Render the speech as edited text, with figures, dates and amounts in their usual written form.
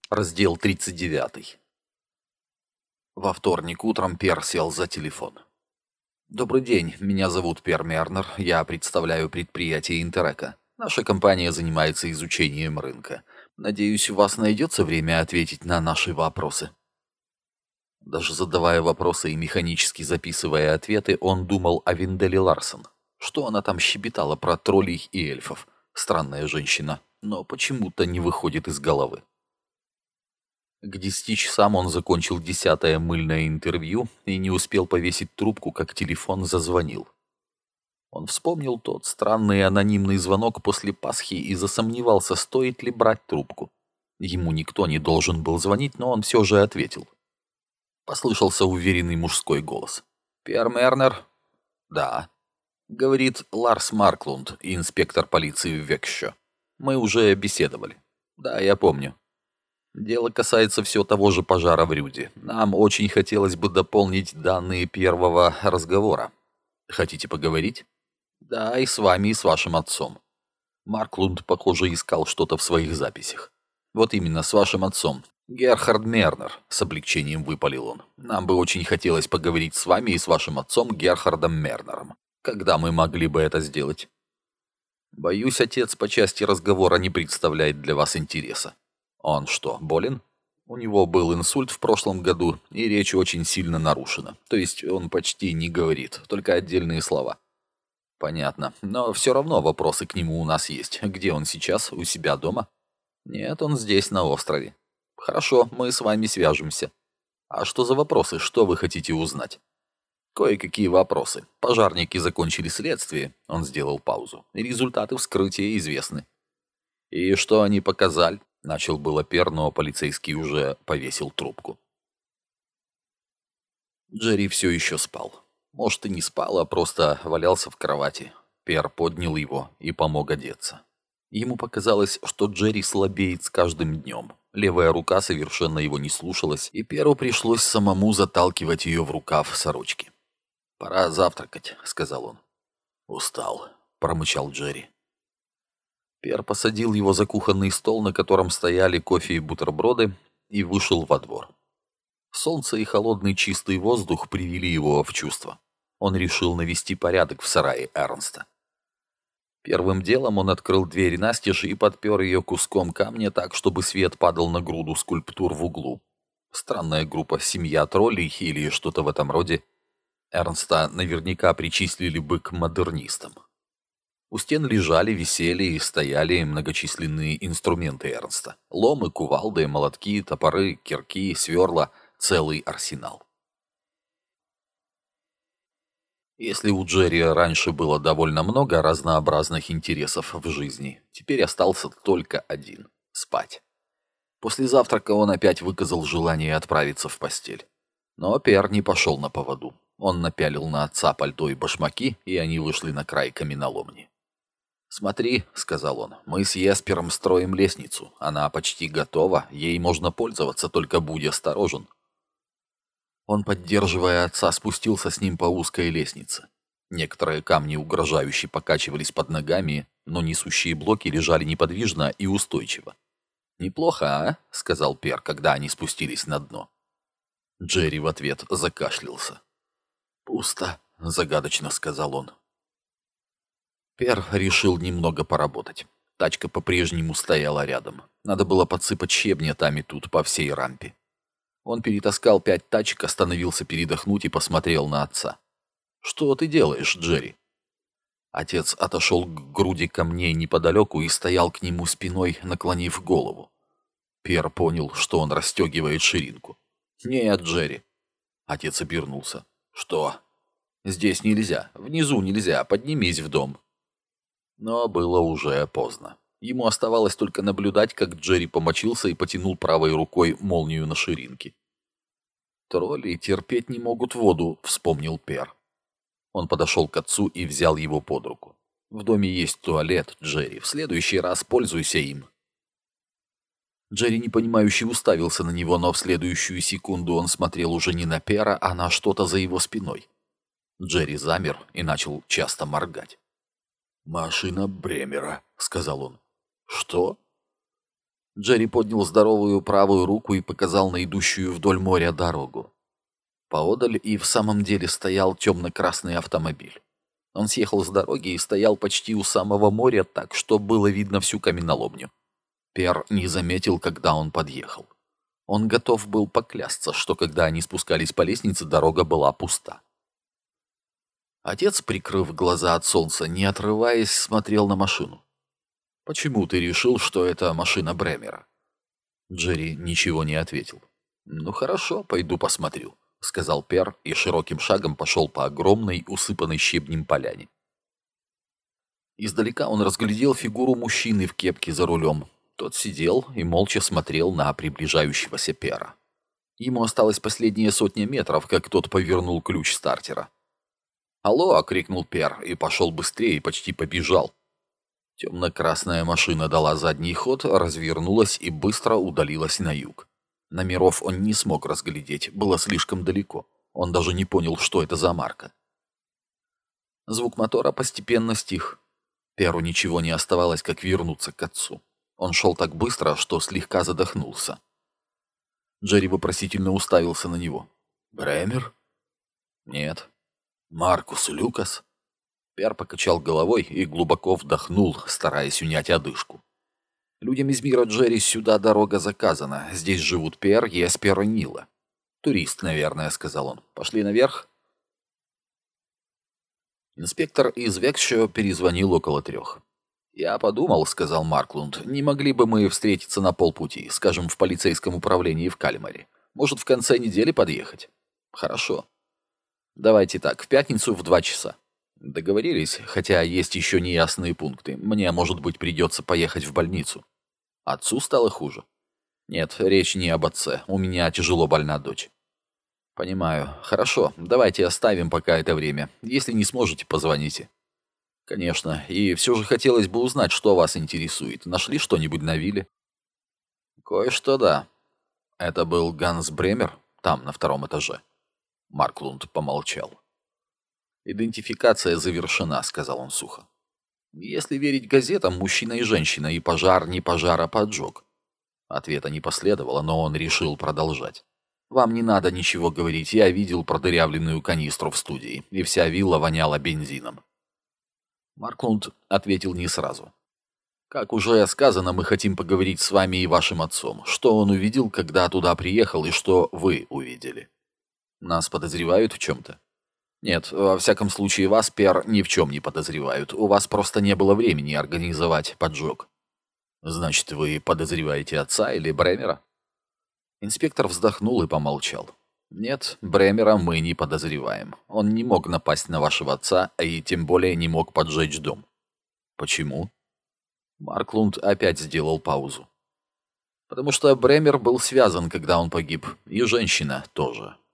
Раздел 39. Во вторник утром Пер сел за телефон. «Добрый день, меня зовут Пер Мернер, я представляю предприятие Интерека. Наша компания занимается изучением рынка. Надеюсь, у вас найдется время ответить на наши вопросы». Даже задавая вопросы и механически записывая ответы, он думал о Винделе Ларсон. Что она там щебетала про троллей и эльфов? Странная женщина, но почему-то не выходит из головы. К 10 часам он закончил 10-е мыльное интервью и не успел повесить трубку, как телефон зазвонил. Он вспомнил тот странный анонимный звонок после Пасхи и засомневался, стоит ли брать трубку. Ему никто не должен был звонить, но он все же ответил. Послышался уверенный мужской голос. «Пер Мернер?» «Да». Говорит Ларс Марклунд, инспектор полиции в Векщо. «Мы уже беседовали». «Да, я помню». Дело касается все того же пожара в Рюде. Нам очень хотелось бы дополнить данные первого разговора. Хотите поговорить? Да, и с вами, и с вашим отцом. Марклунд, похоже, искал что-то в своих записях. Вот именно, с вашим отцом. Герхард Мернер, с облегчением выпалил он. Нам бы очень хотелось поговорить с вами и с вашим отцом Герхардом Мернером. Когда мы могли бы это сделать? Боюсь, отец по части разговора не представляет для вас интереса. Он что, болен? У него был инсульт в прошлом году, и речь очень сильно нарушена. То есть он почти не говорит, только отдельные слова. Понятно, но все равно вопросы к нему у нас есть. Где он сейчас? У себя дома? Нет, он здесь, на острове. Хорошо, мы с вами свяжемся. А что за вопросы? Что вы хотите узнать? Кое-какие вопросы. Пожарники закончили следствие. Он сделал паузу. И результаты вскрытия известны. И что они показали? Начал было Пер, но полицейский уже повесил трубку. Джерри все еще спал. Может, и не спал, а просто валялся в кровати. Пер поднял его и помог одеться. Ему показалось, что Джерри слабеет с каждым днем. Левая рука совершенно его не слушалась, и Перу пришлось самому заталкивать ее в рукав сорочки. «Пора завтракать», — сказал он. «Устал», — промычал Джерри. Пер посадил его за кухонный стол, на котором стояли кофе и бутерброды, и вышел во двор. Солнце и холодный чистый воздух привели его в чувство. Он решил навести порядок в сарае Эрнста. Первым делом он открыл дверь настежь и подпер ее куском камня так, чтобы свет падал на груду скульптур в углу. Странная группа «Семья троллей» или что-то в этом роде. Эрнста наверняка причислили бы к модернистам. У стен лежали, висели и стояли многочисленные инструменты Эрнста. Ломы, кувалды, молотки, топоры, кирки, сверла, целый арсенал. Если у Джерри раньше было довольно много разнообразных интересов в жизни, теперь остался только один – спать. После завтрака он опять выказал желание отправиться в постель. Но Пер не пошел на поводу. Он напялил на отца пальто и башмаки, и они вышли на край каменоломни. «Смотри», — сказал он, — «мы с Еспером строим лестницу. Она почти готова, ей можно пользоваться, только будь осторожен». Он, поддерживая отца, спустился с ним по узкой лестнице. Некоторые камни угрожающе покачивались под ногами, но несущие блоки лежали неподвижно и устойчиво. «Неплохо, а?» — сказал Пер, когда они спустились на дно. Джерри в ответ закашлялся. «Пусто», — загадочно сказал он. Пер решил немного поработать. Тачка по-прежнему стояла рядом. Надо было подсыпать щебня там и тут по всей рампе. Он перетаскал 5 тачек, остановился передохнуть и посмотрел на отца. «Что ты делаешь, Джерри?» Отец отошел к груди камней неподалеку и стоял к нему спиной, наклонив голову. Пер понял, что он расстегивает ширинку. «Нет, Джерри». Отец обернулся. «Что?» «Здесь нельзя, внизу нельзя, поднимись в дом». Но было уже поздно. Ему оставалось только наблюдать, как Джерри помочился и потянул правой рукой молнию на ширинке. «Тролли терпеть не могут воду», — вспомнил Пер. Он подошел к отцу и взял его под руку. «В доме есть туалет, Джерри. В следующий раз пользуйся им». Джерри непонимающе уставился на него, но в следующую секунду он смотрел уже не на Пера, а на что-то за его спиной. Джерри замер и начал часто моргать. «Машина Бремера», — сказал он. «Что?» Джерри поднял здоровую правую руку и показал на идущую вдоль моря дорогу. Поодаль и в самом деле стоял темно-красный автомобиль. Он съехал с дороги и стоял почти у самого моря, так что было видно всю каменоломню. Пер не заметил, когда он подъехал. Он готов был поклясться, что когда они спускались по лестнице, дорога была пуста. Отец, прикрыв глаза от солнца, не отрываясь, смотрел на машину. «Почему ты решил, что это машина Бремера?» Джерри ничего не ответил. «Ну хорошо, пойду посмотрю», — сказал Пер и широким шагом пошел по огромной, усыпанной щебнем поляне. Издалека он разглядел фигуру мужчины в кепке за рулем. Тот сидел и молча смотрел на приближающегося Пера. Ему осталось последние сотни метров, как тот повернул ключ стартера. «Алло!» — крикнул Пер и пошел быстрее и почти побежал. Темно-красная машина дала задний ход, развернулась и быстро удалилась на юг. Номеров он не смог разглядеть, было слишком далеко. Он даже не понял, что это за марка. Звук мотора постепенно стих. Перу ничего не оставалось, как вернуться к отцу. Он шел так быстро, что слегка задохнулся. Джерри вопросительно уставился на него. «Бремер?» «Нет». «Маркус Люкас?» Пер покачал головой и глубоко вдохнул, стараясь унять одышку. «Людям из мира Джерри сюда дорога заказана. Здесь живут Пер, Еспер и Нила. Турист, наверное», — сказал он. «Пошли наверх?» Инспектор из Векшо перезвонил около 3. «Я подумал», — сказал Марклунд, — «не могли бы мы встретиться на полпути, скажем, в полицейском управлении в Кальмаре? Может, в конце недели подъехать?» «Хорошо. Давайте так, в пятницу в 2 часа». «Договорились, хотя есть еще неясные пункты. Мне, может быть, придется поехать в больницу». «Отцу стало хуже?» «Нет, речь не об отце. У меня тяжело больна дочь». «Понимаю. Хорошо, давайте оставим пока это время. Если не сможете, позвоните». «Конечно. И все же хотелось бы узнать, что вас интересует. Нашли что-нибудь на вилле?» «Кое-что, да. Это был Ганс Бремер, там, на 2 этаже». Марклунд помолчал. «Идентификация завершена», — сказал он сухо. «Если верить газетам, мужчина и женщина, и пожар не пожар, а поджог». Ответа не последовало, но он решил продолжать. «Вам не надо ничего говорить, я видел продырявленную канистру в студии, и вся вилла воняла бензином». Марклунд ответил не сразу. «Как уже сказано, мы хотим поговорить с вами и вашим отцом. Что он увидел, когда туда приехал, и что вы увидели?» «Нас подозревают в чем-то?» «Нет, во всяком случае, вас, Пер, ни в чем не подозревают. У вас просто не было времени организовать поджог». «Значит, вы подозреваете отца или Бремера?» Инспектор вздохнул и помолчал. «Нет, Бремера мы не подозреваем. Он не мог напасть на вашего отца, и тем более не мог поджечь дом». «Почему?» Марклунд опять сделал паузу. «Потому что Бремер был связан, когда он погиб, и женщина тоже.